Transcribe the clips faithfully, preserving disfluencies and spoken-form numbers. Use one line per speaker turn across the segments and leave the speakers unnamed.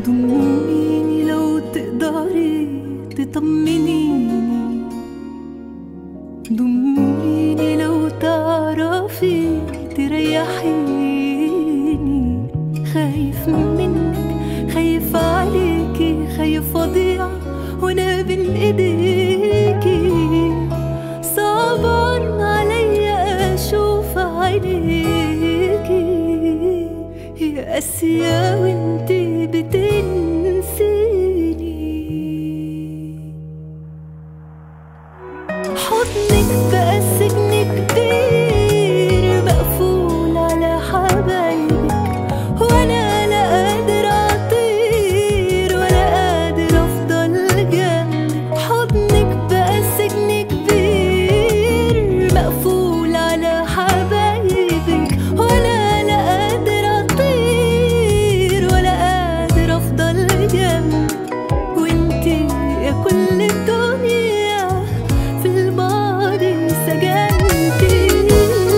ضميني لو تقدري تطمنيني، ضميني لو تعرفي تريحيني. خايف منك، خايف عليكي، خايف اضيع وانا بين ايديكي. صعبان عليا اشوف عينيكي يا قاسية وانتي بتنسيني. حضنك بقى سجن كبير مقفول على حبايبك، وانا لا قادر اطير ولا قادر افضل جنبك. حضنك بقى سجن كبير مقفول على حبايبك، وانا لا قادر اطير ولا قادر افضل جنبك. وانتي يا كل الدنيا في الماضي سجنتيني.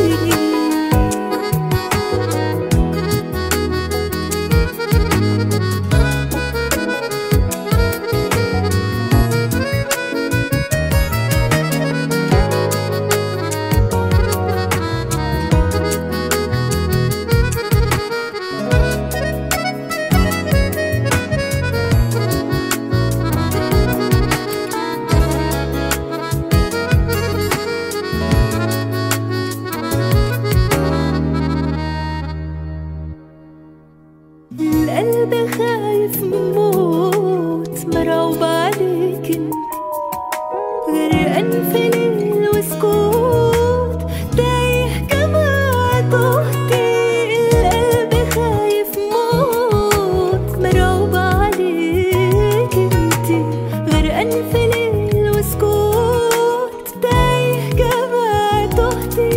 القلب خايف موت، مرعوب عليك انت، غرقان في ليل وسكوت، تايه كما تهتي. القلب خايف موت، مرعوب عليك انت، غرقان في ليل وسكوت، تايه كما تهتي.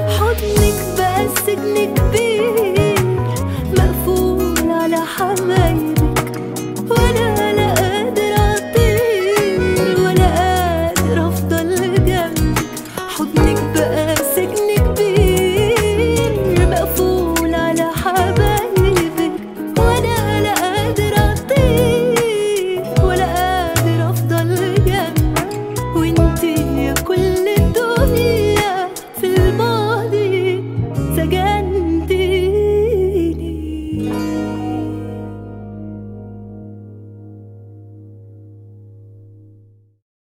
حضنك بقى سجن كبير مقفول على حبايبك،